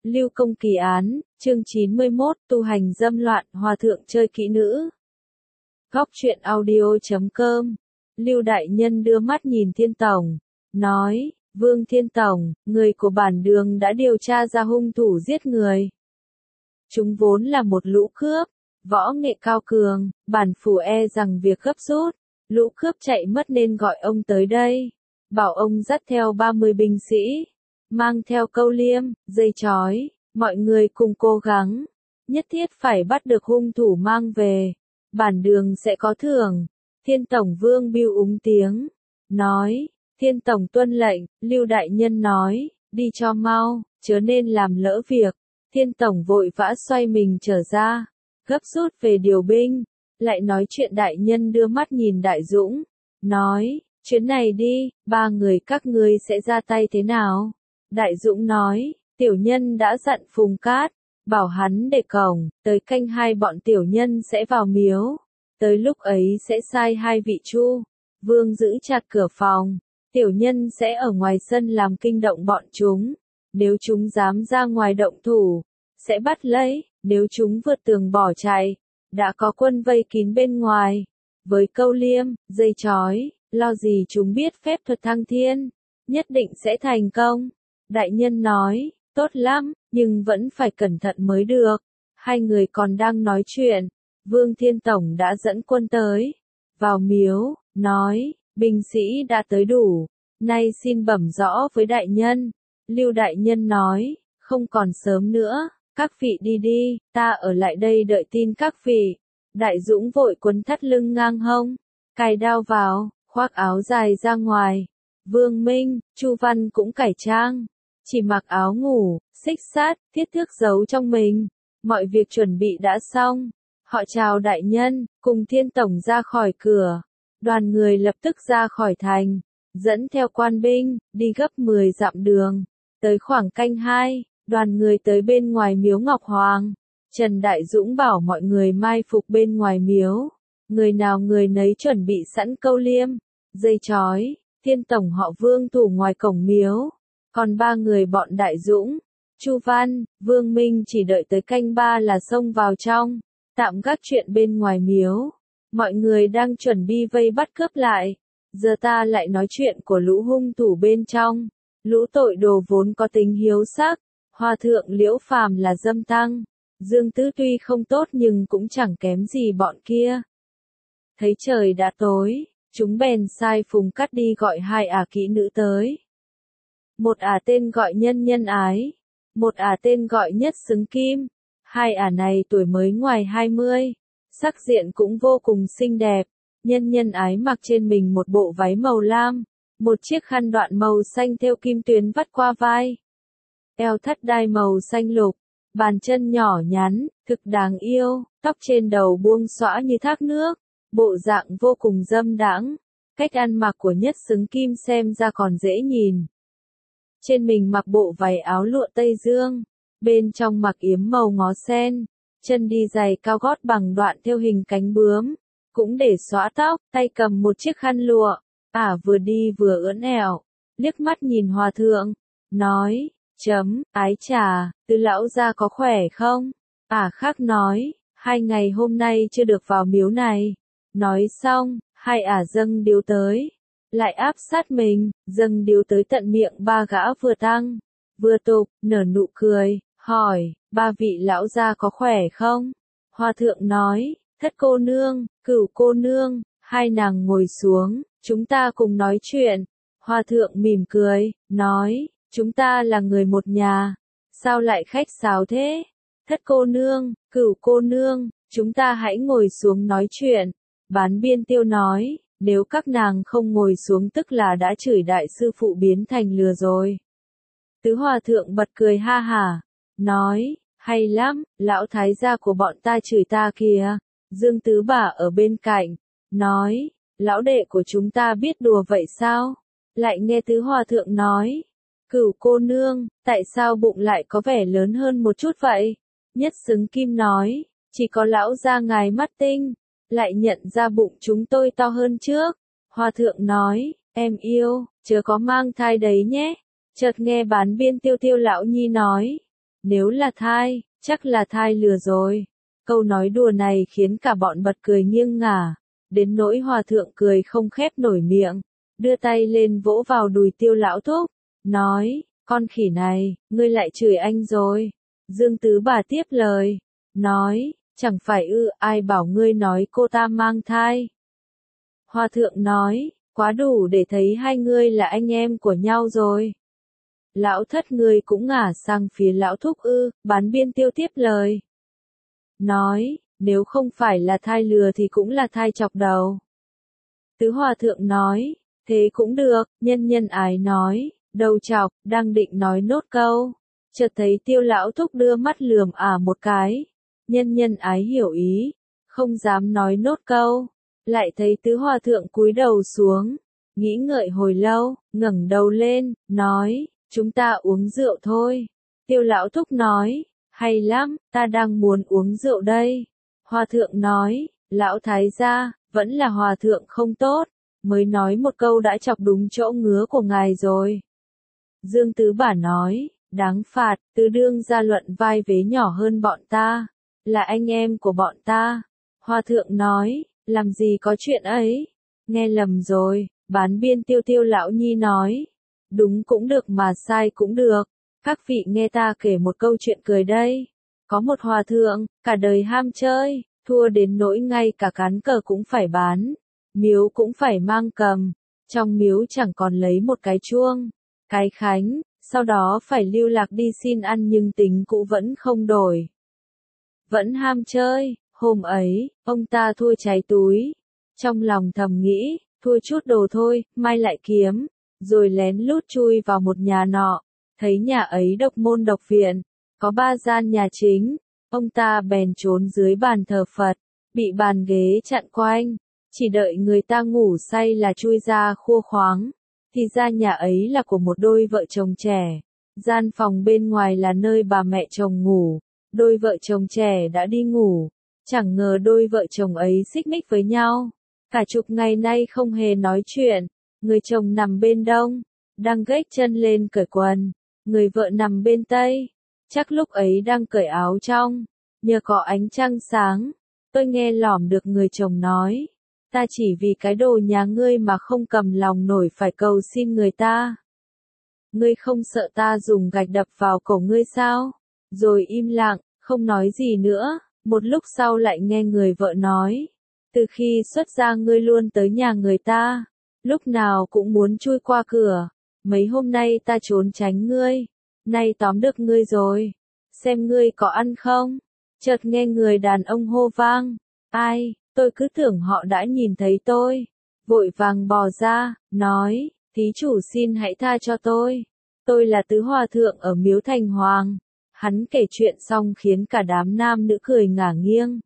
Lưu Công Kỳ án, chương 91, tu hành dâm loạn, hòa thượng chơi kỹ nữ. Góc truyện audio.com. Lưu Đại Nhân đưa mắt nhìn Thiên Tổng, nói, Vương Thiên Tổng, người của bản đường đã điều tra ra hung thủ giết người. Chúng vốn là một lũ cướp, võ nghệ cao cường, bản phủ e rằng việc gấp rút, lũ cướp chạy mất nên gọi ông tới đây, bảo ông dắt theo 30 binh sĩ, mang theo câu liêm, dây chói, mọi người cùng cố gắng, nhất thiết phải bắt được hung thủ mang về, bản đường sẽ có thưởng. Thiên Tổng Vương Bưu úng tiếng, nói, Thiên Tổng tuân lệnh. Lưu Đại Nhân nói, đi cho mau, chớ nên làm lỡ việc. Thiên Tổng vội vã xoay mình trở ra, gấp rút về điều binh, lại nói chuyện. Đại Nhân đưa mắt nhìn Đại Dũng, nói, chuyến này đi, 3 người các ngươi sẽ ra tay thế nào? Đại Dũng nói, tiểu nhân đã dặn Phùng Cát, bảo hắn để cổng, tới canh 2 bọn tiểu nhân sẽ vào miếu. Tới lúc ấy sẽ sai 2 vị Chu Vương giữ chặt cửa phòng, tiểu nhân sẽ ở ngoài sân làm kinh động bọn chúng. Nếu chúng dám ra ngoài động thủ, sẽ bắt lấy, nếu chúng vượt tường bỏ chạy, đã có quân vây kín bên ngoài. Với câu liêm, dây chói, lo gì chúng biết phép thuật thăng thiên, nhất định sẽ thành công. Đại Nhân nói, tốt lắm, nhưng vẫn phải cẩn thận mới được. 2 người còn đang nói chuyện, Vương Thiên Tổng đã dẫn quân tới, vào miếu, nói, binh sĩ đã tới đủ, nay xin bẩm rõ với Đại Nhân. Lưu Đại Nhân nói, không còn sớm nữa, các vị đi đi, ta ở lại đây đợi tin các vị. Đại Dũng vội quấn thắt lưng ngang hông, cài đao vào, khoác áo dài ra ngoài. Vương Minh, Chu Văn cũng cải trang, chỉ mặc áo ngủ, xích sắt, thiết thước giấu trong mình. Mọi việc chuẩn bị đã xong. Họ chào Đại Nhân, cùng Thiên Tổng ra khỏi cửa. Đoàn người lập tức ra khỏi thành, dẫn theo quan binh, đi gấp 10 dặm đường. Tới khoảng canh 2, đoàn người tới bên ngoài miếu Ngọc Hoàng. Trần Đại Dũng bảo mọi người mai phục bên ngoài miếu. Người nào người nấy chuẩn bị sẵn câu liêm, dây chói. Thiên Tổng họ Vương thủ ngoài cổng miếu. Còn 3 người bọn Đại Dũng, Chu Văn, Vương Minh chỉ đợi tới canh 3 là xông vào trong, tạm gác chuyện bên ngoài miếu. Mọi người đang chuẩn bị vây bắt cướp lại. Giờ ta lại nói chuyện của lũ hung thủ bên trong. Lũ tội đồ vốn có tính hiếu sắc. Hòa thượng Liễu Phàm là dâm tăng. Dương Tứ tuy không tốt nhưng cũng chẳng kém gì bọn kia. Thấy trời đã tối, chúng bèn sai Phùng Cát đi gọi 2 kỹ nữ tới. Một tên gọi Nhân Nhân Ái, một tên gọi Nhất Xứng Kim. 2 này tuổi mới ngoài 20, sắc diện cũng vô cùng xinh đẹp. Nhân Nhân Ái mặc trên mình một bộ váy màu lam, một chiếc khăn đoạn màu xanh thêu kim tuyến vắt qua vai. Eo thắt đai màu xanh lục, bàn chân nhỏ nhắn, thực đáng yêu, tóc trên đầu buông xõa như thác nước, bộ dạng vô cùng dâm đãng. Cách ăn mặc của Nhất Xứng Kim xem ra còn dễ nhìn. Trên mình mặc bộ váy áo lụa Tây Dương, bên trong mặc yếm màu ngó sen, chân đi giày cao gót bằng đoạn theo hình cánh bướm, cũng để xõa tóc, tay cầm một chiếc khăn lụa, vừa đi vừa ưỡn ẻo, liếc mắt nhìn hòa thượng, nói, ái trà, Tứ lão gia có khỏe không? Khác nói, 2 ngày hôm nay chưa được vào miếu này. Nói xong, 2 dâng điếu tới, lại áp sát mình, dâng điếu tới tận miệng 3 gã vừa tăng, vừa tục, nở nụ cười, hỏi, 3 vị lão gia có khỏe không? Hòa thượng nói, Thất cô nương, Cửu cô nương. 2 nàng ngồi xuống, chúng ta cùng nói chuyện. Hòa thượng mỉm cười, nói, chúng ta là người một nhà, sao lại khách sáo thế? Thất cô nương, Cửu cô nương, chúng ta hãy ngồi xuống nói chuyện. Bán Biên Tiêu nói, nếu các nàng không ngồi xuống tức là đã chửi đại sư phụ biến thành lừa rồi. Tứ hòa thượng bật cười ha hả, nói, hay lắm, lão thái gia của bọn ta chửi ta kìa. Dương Tứ Bả ở bên cạnh, nói, lão đệ của chúng ta biết đùa vậy sao? Lại nghe Tứ hòa thượng nói, Cửu cô nương, tại sao bụng lại có vẻ lớn hơn một chút vậy? Nhất Xứng Kim nói, chỉ có lão gia ngài mắt tinh, lại nhận ra bụng chúng tôi to hơn trước. Hòa thượng nói, em yêu, chớ có mang thai đấy nhé. Chợt nghe Bán Biên Tiêu Tiêu lão nhi nói, nếu là thai, chắc là thai lừa rồi. Câu nói đùa này khiến cả bọn bật cười nghiêng ngả, đến nỗi hòa thượng cười không khép nổi miệng, đưa tay lên vỗ vào đùi Tiêu lão thúc, nói, con khỉ này, ngươi lại chửi anh rồi. Dương Tứ Bà tiếp lời, nói, chẳng phải ai bảo ngươi nói cô ta mang thai. Hòa thượng nói, quá đủ để thấy hai ngươi là anh em của nhau rồi. Lão thất ngươi cũng ngả sang phía lão thúc Bán Biên Tiêu tiếp lời. Nói, nếu không phải là thai lừa thì cũng là thai chọc đầu. Tứ hòa thượng nói, thế cũng được, nhân ái nói, đầu chọc, đang định nói nốt câu. Chợt thấy Tiêu lão thúc đưa mắt lườm một cái. Nhân ái hiểu ý, không dám nói nốt câu. Lại thấy tứ hòa thượng cúi đầu xuống, nghĩ ngợi hồi lâu, ngẩng đầu lên, nói, chúng ta uống rượu thôi. Tiêu lão thúc nói, hay lắm, ta đang muốn uống rượu đây. Hòa thượng nói, lão thái gia, vẫn là hòa thượng không tốt, mới nói một câu đã chọc đúng chỗ ngứa của ngài rồi. Dương Tứ Bà nói, đáng phạt, tứ đương gia luận vai vế nhỏ hơn bọn ta, là anh em của bọn ta. Hòa thượng nói, làm gì có chuyện ấy, nghe lầm rồi. Bán Biên Tiêu lão nhi nói, đúng cũng được mà sai cũng được, các vị nghe ta kể một câu chuyện cười đây. Có một hòa thượng, cả đời ham chơi, thua đến nỗi ngay cả cán cờ cũng phải bán, miếu cũng phải mang cầm, trong miếu chẳng còn lấy một cái chuông, cái khánh, sau đó phải lưu lạc đi xin ăn nhưng tính cũ vẫn không đổi. Vẫn ham chơi, hôm ấy, ông ta thua cháy túi, trong lòng thầm nghĩ, thua chút đồ thôi, mai lại kiếm, rồi lén lút chui vào một nhà nọ, thấy nhà ấy độc môn độc viện, có 3 gian nhà chính, ông ta bèn trốn dưới bàn thờ Phật, bị bàn ghế chặn quanh, chỉ đợi người ta ngủ say là chui ra khua khoáng, thì ra nhà ấy là của một đôi vợ chồng trẻ, gian phòng bên ngoài là nơi bà mẹ chồng ngủ, đôi vợ chồng trẻ đã đi ngủ, chẳng ngờ đôi vợ chồng ấy xích mích với nhau, cả chục ngày nay không hề nói chuyện, người chồng nằm bên đông, đang gếch chân lên cởi quần, người vợ nằm bên tây, chắc lúc ấy đang cởi áo trong, nhờ có ánh trăng sáng, tôi nghe lỏm được người chồng nói, ta chỉ vì cái đồ nhà ngươi mà không cầm lòng nổi phải cầu xin người ta. Ngươi không sợ ta dùng gạch đập vào cổ ngươi sao? Rồi im lặng, không nói gì nữa, một lúc sau lại nghe người vợ nói, từ khi xuất gia ngươi luôn tới nhà người ta, lúc nào cũng muốn chui qua cửa, mấy hôm nay ta trốn tránh ngươi, nay tóm được ngươi rồi, xem ngươi có ăn không? Chợt nghe người đàn ông hô vang, ai, tôi cứ tưởng họ đã nhìn thấy tôi, vội vàng bò ra, nói, thí chủ xin hãy tha cho tôi là tứ hòa thượng ở miếu Thành Hoàng. Hắn kể chuyện xong khiến cả đám nam nữ cười ngả nghiêng.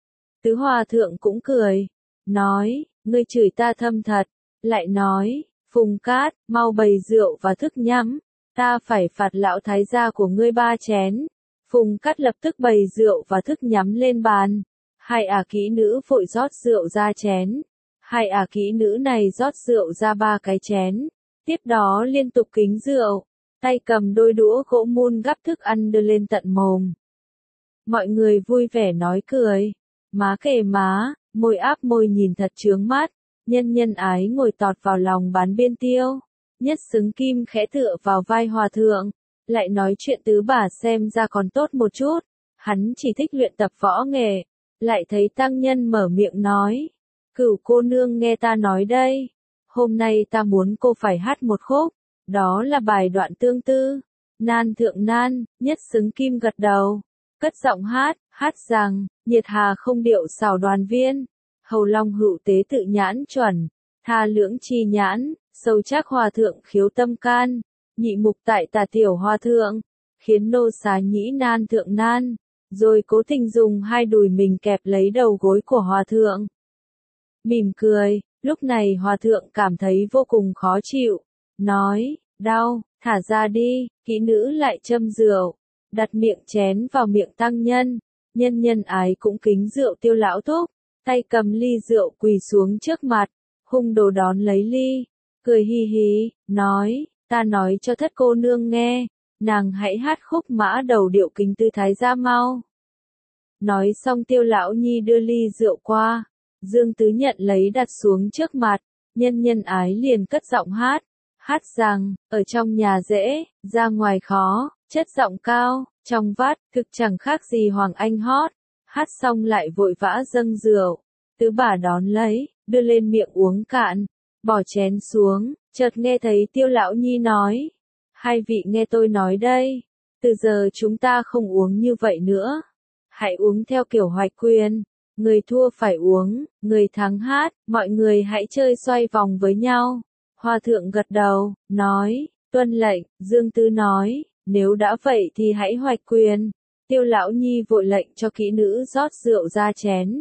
Tứ hòa thượng cũng cười, nói, ngươi chửi ta thâm thật, lại nói, Phùng Cát, mau bày rượu và thức nhắm, ta phải phạt lão thái gia của ngươi 3 chén. Phùng Cát lập tức bày rượu và thức nhắm lên bàn, hai kỹ nữ vội rót rượu ra chén, hai kỹ nữ này rót rượu ra 3 cái chén, tiếp đó liên tục kính rượu, tay cầm đôi đũa gỗ mun gắp thức ăn đưa lên tận mồm. Mọi người vui vẻ nói cười, má kề má, môi áp môi nhìn thật chướng mắt, nhân ái ngồi tọt vào lòng Bán Biên Tiêu, Nhất Xứng Kim khẽ tựa vào vai hòa thượng, lại nói chuyện Tứ Bà xem ra còn tốt một chút, hắn chỉ thích luyện tập võ nghệ, lại thấy tăng nhân mở miệng nói, Cửu cô nương nghe ta nói đây, hôm nay ta muốn cô phải hát một khúc. Đó là bài đoạn tương tư, nan thượng nan, Nhất Xứng Kim gật đầu, cất giọng hát rằng, nhiệt hà không điệu xảo đoàn viên, hầu long hữu tế tự nhãn chuẩn, tha lưỡng chi nhãn, sâu chắc hòa thượng khiếu tâm can, nhị mục tại tà tiểu hòa thượng, khiến nô xá nhĩ nan thượng nan, rồi cố tình dùng hai đùi mình kẹp lấy đầu gối của hòa thượng. Mỉm cười, lúc này hòa thượng cảm thấy vô cùng khó chịu. Nói, đau, thả ra đi, kỹ nữ lại châm rượu, đặt miệng chén vào miệng tăng nhân, nhân ái cũng kính rượu Tiêu lão thúc, tay cầm ly rượu quỳ xuống trước mặt, hung đồ đón lấy ly, cười hi hí, nói, ta nói cho thất cô nương nghe, nàng hãy hát khúc mã đầu điệu kính tư thái ra mau. Nói xong Tiêu lão nhi đưa ly rượu qua, Dương Tứ nhận lấy đặt xuống trước mặt, nhân nhân ái liền cất giọng hát, hát rằng, ở trong nhà dễ, ra ngoài khó, chất giọng cao, trong vát, thực chẳng khác gì Hoàng Anh hót, hát xong lại vội vã dâng rượu, Tứ bà đón lấy, đưa lên miệng uống cạn, bỏ chén xuống, chợt nghe thấy Tiêu lão nhi nói, hai vị nghe tôi nói đây, từ giờ chúng ta không uống như vậy nữa, hãy uống theo kiểu hoạch quyền, người thua phải uống, người thắng hát, mọi người hãy chơi xoay vòng với nhau. Hòa thượng gật đầu, nói, tuân lệnh, Dương Tứ nói, nếu đã vậy thì hãy hoạch quyền. Tiêu lão nhi vội lệnh cho kỹ nữ rót rượu ra chén.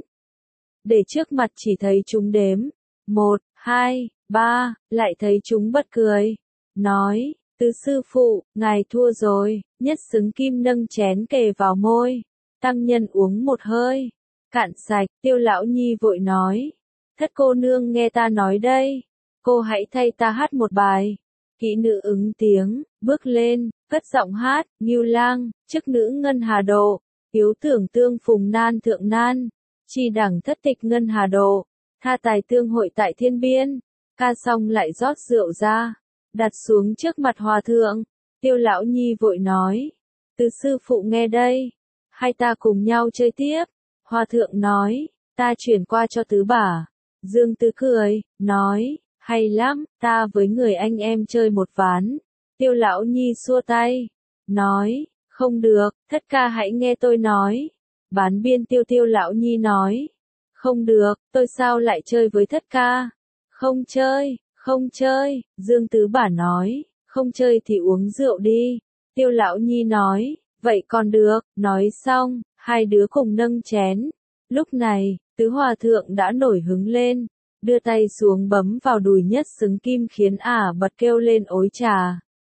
Để trước mặt chỉ thấy chúng đếm, 1, 2, 3, lại thấy chúng bật cười. Nói, Tứ sư phụ, ngài thua rồi, Nhất Xứng Kim nâng chén kề vào môi. Tăng nhân uống một hơi, cạn sạch, Tiêu lão nhi vội nói, thất cô nương nghe ta nói đây, cô hãy thay ta hát một bài. Kỹ nữ ứng tiếng, bước lên, cất giọng hát, Ngưu lang, chức nữ ngân hà độ, yếu tưởng tương phùng nan thượng nan, chi đẳng thất tịch ngân hà độ, tha tài tương hội tại thiên biên. Ca xong lại rót rượu ra, đặt xuống trước mặt hòa thượng. Tiêu lão nhi vội nói, Tứ sư phụ nghe đây, hai ta cùng nhau chơi tiếp. Hòa thượng nói, ta chuyển qua cho Tứ bà. Dương Tứ cười, nói, hay lắm, ta với người anh em chơi một ván. Tiêu lão nhi xua tay, nói, không được, thất ca hãy nghe tôi nói. Bán biên Tiêu lão nhi nói, không được, tôi sao lại chơi với thất ca? Không chơi, không chơi. Dương Tứ bà nói, không chơi thì uống rượu đi. Tiêu lão nhi nói, vậy còn được. Nói xong, hai đứa cùng nâng chén. Lúc này, Tứ hòa thượng đã nổi hứng lên, đưa tay xuống bấm vào đùi Nhất Xứng Kim khiến ả bật kêu lên ối trà.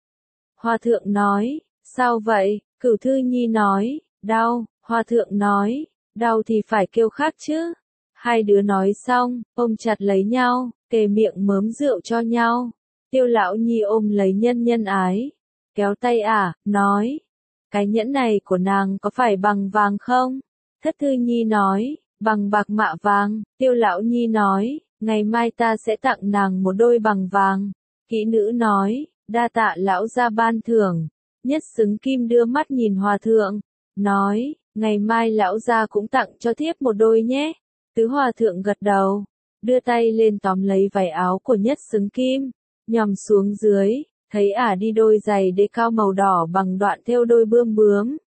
Hòa thượng nói, sao vậy? Cửu Thư Nhi nói, đau. Hòa thượng nói, đau thì phải kêu khác chứ. Hai đứa nói xong, ôm chặt lấy nhau, kề miệng mớm rượu cho nhau. Tiêu lão nhi ôm lấy nhân nhân ái, kéo tay ả, nói, cái nhẫn này của nàng có phải bằng vàng không? Thất Thư Nhi nói, bằng bạc mạ vàng. Tiêu lão nhi nói, ngày mai ta sẽ tặng nàng một đôi bằng vàng. Kỹ nữ nói, đa tạ lão gia ban thưởng. Nhất Xứng Kim đưa mắt nhìn hòa thượng, nói, ngày mai lão gia cũng tặng cho thiếp một đôi nhé. Tứ hòa thượng gật đầu, đưa tay lên tóm lấy váy áo của Nhất Xứng Kim, nhòm xuống dưới, thấy ả đi đôi giày đế cao màu đỏ bằng đoạn thêu đôi bươm bướm.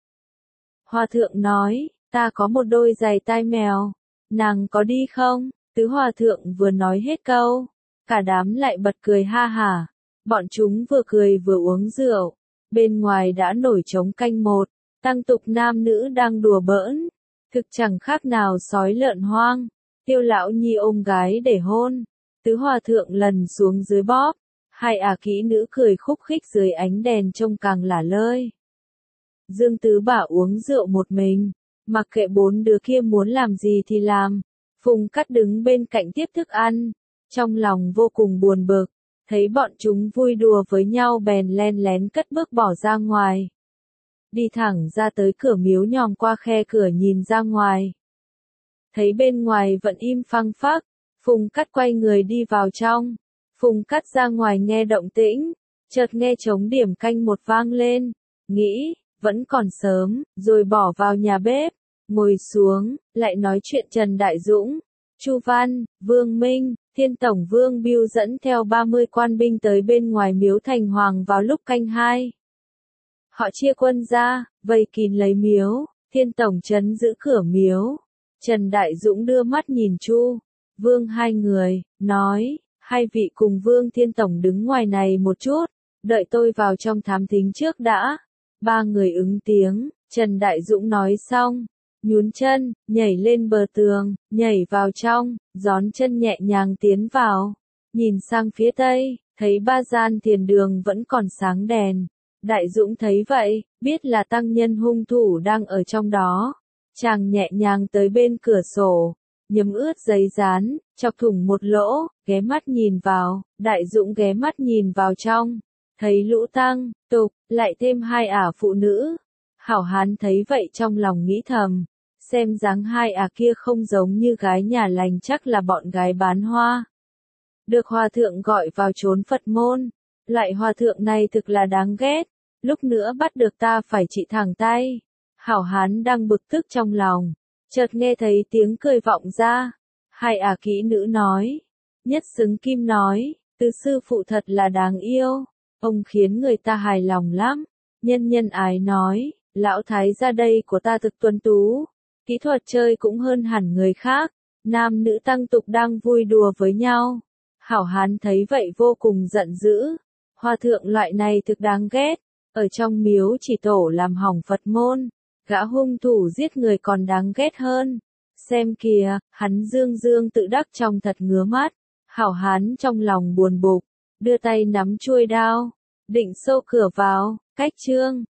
Hòa thượng nói, ta có một đôi giày tai mèo, nàng có đi không? Tứ hòa thượng vừa nói hết câu, cả đám lại bật cười ha hả. Bọn chúng vừa cười vừa uống rượu, bên ngoài đã nổi trống canh một, tăng tục nam nữ đang đùa bỡn, thực chẳng khác nào sói lợn hoang. Tiêu lão nhi ôm gái để hôn, Tứ hòa thượng lần xuống dưới bóp, hai kỹ nữ cười khúc khích dưới ánh đèn trông càng lả lơi. Dương Tứ bà uống rượu một mình, mặc kệ bốn đứa kia muốn làm gì thì làm. Phùng Cắt đứng bên cạnh tiếp thức ăn, trong lòng vô cùng buồn bực, thấy bọn chúng vui đùa với nhau bèn len lén cất bước bỏ ra ngoài. Đi thẳng ra tới cửa miếu nhòm qua khe cửa nhìn ra ngoài. Thấy bên ngoài vẫn im phăng phắc, Phùng Cắt quay người đi vào trong. Phùng Cắt ra ngoài nghe động tĩnh, chợt nghe trống điểm canh một vang lên, nghĩ, vẫn còn sớm, rồi bỏ vào nhà bếp, ngồi xuống, lại nói chuyện Trần Đại Dũng, Chu Văn, Vương Minh, Thiên Tổng Vương Bưu dẫn theo 30 quan binh tới bên ngoài miếu Thành Hoàng vào lúc canh 2. Họ chia quân ra, vây kín lấy miếu, Thiên Tổng trấn giữ cửa miếu. Trần Đại Dũng đưa mắt nhìn Chu, Vương hai người, nói, hai vị cùng Vương Thiên Tổng đứng ngoài này một chút, đợi tôi vào trong thám thính trước đã. Ba người ứng tiếng, Trần Đại Dũng nói xong, nhún chân, nhảy lên bờ tường, nhảy vào trong, gión chân nhẹ nhàng tiến vào, nhìn sang phía tây, thấy ba gian thiền đường vẫn còn sáng đèn. Đại Dũng thấy vậy, biết là tăng nhân hung thủ đang ở trong đó. Chàng nhẹ nhàng tới bên cửa sổ, nhấm ướt giấy dán, chọc thủng một lỗ, ghé mắt nhìn vào. Đại Dũng ghé mắt nhìn vào trong, Thấy lũ tăng, tục, lại thêm hai ả phụ nữ. Hảo hán thấy vậy trong lòng nghĩ thầm, xem dáng hai ả kia không giống như gái nhà lành, chắc là bọn gái bán hoa. Được hòa thượng gọi vào trốn Phật môn, loại hòa thượng này thực là đáng ghét, lúc nữa bắt được ta phải trị thẳng tay. Hảo hán đang bực tức trong lòng, chợt nghe thấy tiếng cười vọng ra. Hai ả kỹ nữ nói, Nhất Xứng Kim nói, Từ sư phụ thật là đáng yêu, ông khiến người ta hài lòng lắm. Nhân Nhân Ái nói, lão thái gia đây của ta thực tuấn tú, kỹ thuật chơi cũng hơn hẳn người khác. Nam nữ tăng tục đang vui đùa với nhau. Hảo hán thấy vậy vô cùng giận dữ, hòa thượng loại này thực đáng ghét, ở trong miếu chỉ tổ làm hỏng Phật môn, gã hung thủ giết người còn đáng ghét hơn. Xem kìa, hắn dương dương tự đắc trong thật ngứa mắt. Hảo hán trong lòng buồn bực, đưa tay nắm chuôi đao, định xô cửa vào. Cách chương